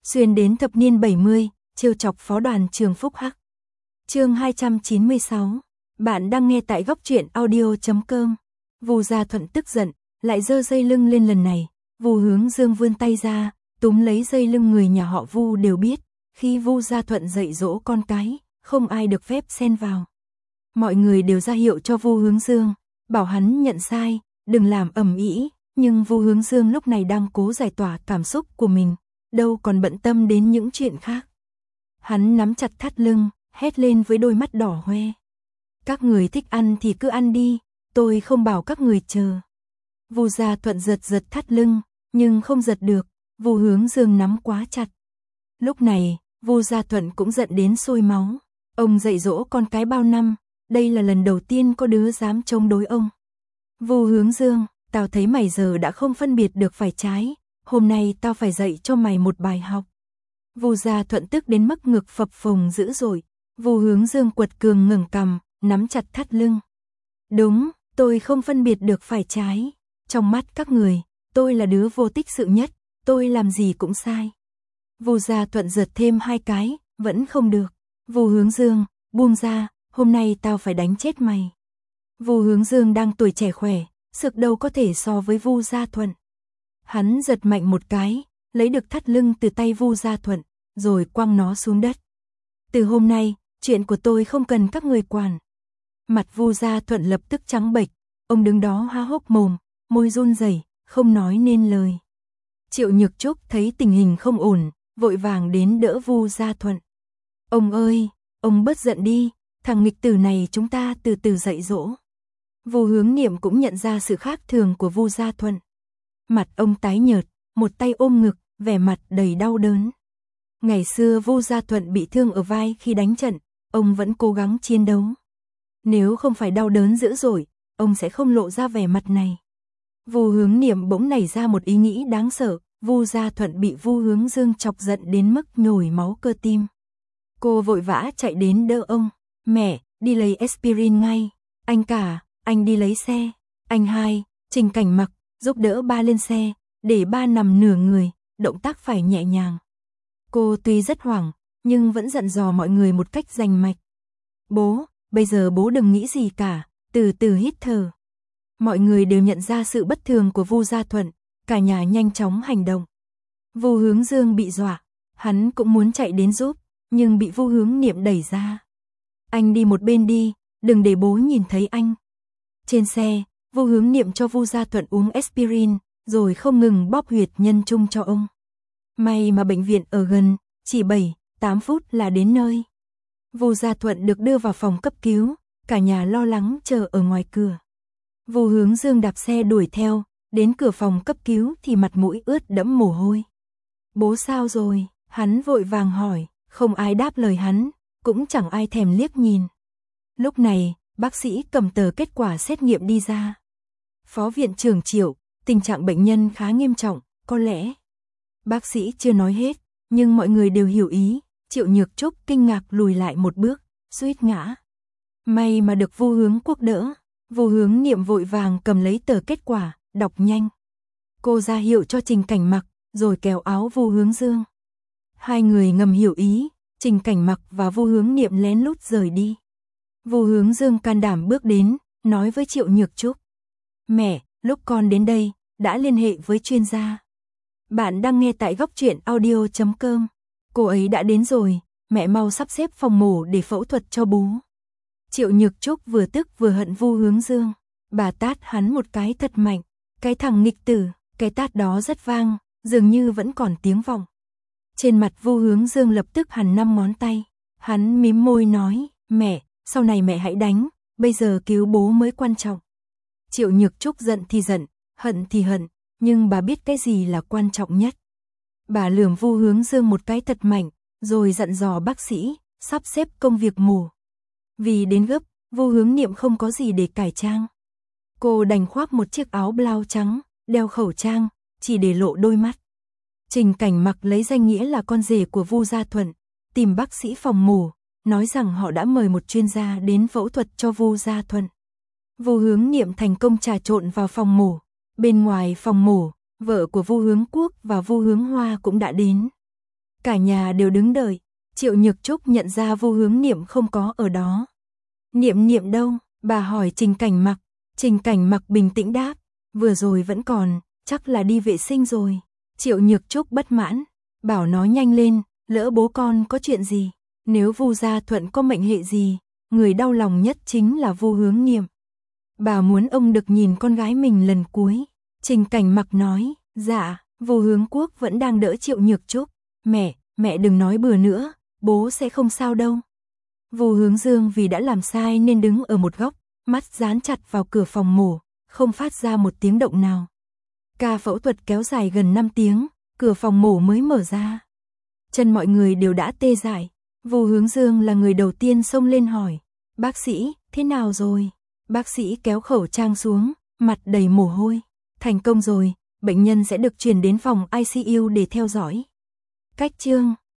Xuyên đến thập niên 70, trêu chọc phó đoàn trường Phúc Hắc. Chương 296. Bạn đang nghe tại góc truyện audio.com. Vu Gia Thuận tức giận, lại giơ dây lưng lên lần này. Vu Hướng Dương vươn tay ra, túm lấy dây lưng. Người nhà họ Vu đều biết, khi Vu Gia Thuận dạy dỗ con cái, không ai được phép xen vào. Mọi người đều ra hiệu cho Vu Hướng Dương, bảo hắn nhận sai, đừng làm ầm ĩ. Nhưng Vu Hướng Dương lúc này đang cố giải tỏa cảm xúc của mình, đâu còn bận tâm đến những chuyện khác. Hắn nắm chặt thắt lưng, hét lên với đôi mắt đỏ hoe. Các người thích ăn thì cứ ăn đi, tôi không bảo các người chờ. Vu Gia Thuận giật thắt lưng, nhưng không giật được, Vu Hướng Dương nắm quá chặt. Lúc này, Vu Gia Thuận cũng giận đến sôi máu. Ông dạy dỗ con cái bao năm, đây là lần đầu tiên có đứa dám chống đối ông. Vu Hướng Dương, tao thấy mày giờ đã không phân biệt được phải trái, hôm nay tao phải dạy cho mày một bài học. Vu Gia Thuận tức đến mức ngực phập phồng dữ dội. Vu Hướng Dương quật cường ngẩng cằm, nắm chặt thắt lưng. Đúng, tôi không phân biệt được phải trái. Trong mắt các người, tôi là đứa vô tích sự nhất, tôi làm gì cũng sai. Vu Gia Thuận giật thêm hai cái, vẫn không được. Vu Hướng Dương, buông ra, hôm nay tao phải đánh chết mày. Vu Hướng Dương đang tuổi trẻ khỏe, sức đâu có thể so với Vu Gia Thuận. Hắn giật mạnh một cái, lấy được thắt lưng từ tay Vu Gia Thuận, rồi quăng nó xuống đất. Từ hôm nay, chuyện của tôi không cần các người quản. Mặt Vu Gia Thuận lập tức trắng bệch, ông đứng đó há hốc mồm, môi run rẩy, không nói nên lời. Triệu Nhược Trúc thấy tình hình không ổn, vội vàng đến đỡ Vu Gia Thuận. Ông ơi, ông bớt giận đi, thằng nghịch tử này chúng ta từ từ dạy dỗ. Vu Hướng Niệm cũng nhận ra sự khác thường của Vu Gia Thuận. Mặt ông tái nhợt, một tay ôm ngực, vẻ mặt đầy đau đớn. Ngày xưa Vu Gia Thuận bị thương ở vai khi đánh trận, ông vẫn cố gắng chiến đấu. Nếu không phải đau đớn dữ dội, ông sẽ không lộ ra vẻ mặt này. Vu Hướng Niệm bỗng nảy ra một ý nghĩ đáng sợ, Vu Gia Thuận bị Vu Hướng Dương chọc giận đến mức nhồi máu cơ tim. Cô vội vã chạy đến đỡ ông. Mẹ, đi lấy aspirin ngay. Anh cả, anh đi lấy xe. Anh hai, Trình Cảnh Mặc, giúp đỡ ba lên xe, để ba nằm nửa người, động tác phải nhẹ nhàng. Cô tuy rất hoảng, nhưng vẫn dặn dò mọi người một cách rành mạch. Bố, bây giờ bố đừng nghĩ gì cả, từ từ hít thở. Mọi người đều nhận ra sự bất thường của Vu Gia Thuận, cả nhà nhanh chóng hành động. Vu Hướng Dương bị dọa, hắn cũng muốn chạy đến giúp, nhưng bị Vu Hướng Niệm đẩy ra. Anh đi một bên đi, đừng để bố nhìn thấy anh. Trên xe, Vu Hướng Niệm cho Vu Gia Thuận uống aspirin, rồi không ngừng bóp huyệt nhân trung cho ông. May mà bệnh viện ở gần, chỉ 7-8 phút là đến nơi. Vu Gia Thuận được đưa vào phòng cấp cứu, cả nhà lo lắng chờ ở ngoài cửa. Vu Hướng Dương đạp xe đuổi theo, đến cửa phòng cấp cứu thì mặt mũi ướt đẫm mồ hôi. Bố sao rồi? Hắn vội vàng hỏi, không ai đáp lời hắn, cũng chẳng ai thèm liếc nhìn. Lúc này, bác sĩ cầm tờ kết quả xét nghiệm đi ra. Phó viện trưởng Triệu, tình trạng bệnh nhân khá nghiêm trọng, có lẽ. Bác sĩ chưa nói hết, nhưng mọi người đều hiểu ý. Triệu Nhược Trúc kinh ngạc lùi lại một bước, suýt ngã. May mà được Vu Hướng Quốc đỡ. Vu Hướng Niệm vội vàng cầm lấy tờ kết quả, đọc nhanh. Cô ra hiệu cho Trình Cảnh Mặc, rồi kéo áo Vu Hướng Dương. Hai người ngầm hiểu ý, Trình Cảnh Mặc và Vu Hướng Niệm lén lút rời đi. Vu Hướng Dương can đảm bước đến, nói với Triệu Nhược Trúc. Mẹ, lúc con đến đây, đã liên hệ với chuyên gia. Bạn đang nghe tại góc truyện audio.com. Cô ấy đã đến rồi, mẹ mau sắp xếp phòng mổ để phẫu thuật cho bố. Triệu Nhược Trúc vừa tức vừa hận Vu Hướng Dương. Bà tát hắn một cái thật mạnh. Cái thằng nghịch tử, cái tát đó rất vang, dường như vẫn còn tiếng vọng. Trên mặt Vu Hướng Dương lập tức hằn 5 ngón tay. Hắn mím môi nói, mẹ, sau này mẹ hãy đánh, bây giờ cứu bố mới quan trọng. Triệu Nhược Trúc giận thì giận, hận thì hận, nhưng bà biết cái gì là quan trọng nhất. Bà lườm Vu Hướng Dương một cái thật mạnh, rồi dặn dò bác sĩ, sắp xếp công việc mổ. Vì đến gấp, Vu Hướng Niệm không có gì để cải trang. Cô đành khoác một chiếc áo blau trắng, đeo khẩu trang, chỉ để lộ đôi mắt. Trình Cảnh Mặc lấy danh nghĩa là con rể của Vu Gia Thuận, tìm bác sĩ phòng mổ, nói rằng họ đã mời một chuyên gia đến phẫu thuật cho Vu Gia Thuận. Vu Hướng Niệm thành công trà trộn vào phòng mổ. Bên ngoài phòng mổ, vợ của Vu Hướng Quốc và Vu Hướng Hoa cũng đã đến. Cả nhà đều đứng đợi, Triệu Nhược Trúc nhận ra Vu Hướng Niệm không có ở đó. Niệm Niệm đâu? Bà hỏi Trình Cảnh Mặc. Trình Cảnh Mặc bình tĩnh đáp, vừa rồi vẫn còn, chắc là đi vệ sinh rồi. Triệu Nhược Trúc bất mãn, bảo nó nhanh lên, lỡ bố con có chuyện gì, nếu Vu Gia Thuận có mệnh hệ gì, người đau lòng nhất chính là Vu Hướng Niệm. Bà muốn ông được nhìn con gái mình lần cuối. Trình Cảnh Mặc nói, dạ. Vu Hướng Quốc vẫn đang đỡ Triệu Nhược Trúc. Mẹ đừng nói bừa nữa, bố sẽ không sao đâu. Vu Hướng Dương vì đã làm sai nên đứng ở một góc, mắt dán chặt vào cửa phòng mổ, không phát ra một tiếng động nào. Ca phẫu thuật kéo dài gần 5 tiếng, cửa phòng mổ mới mở ra. Chân mọi người đều đã tê dại. Vu Hướng Dương là người đầu tiên xông lên hỏi, bác sĩ, thế nào rồi? Bác sĩ kéo khẩu trang xuống, mặt đầy mồ hôi. Thành công rồi, bệnh nhân sẽ được chuyển đến phòng ICU để theo dõi. Cách chương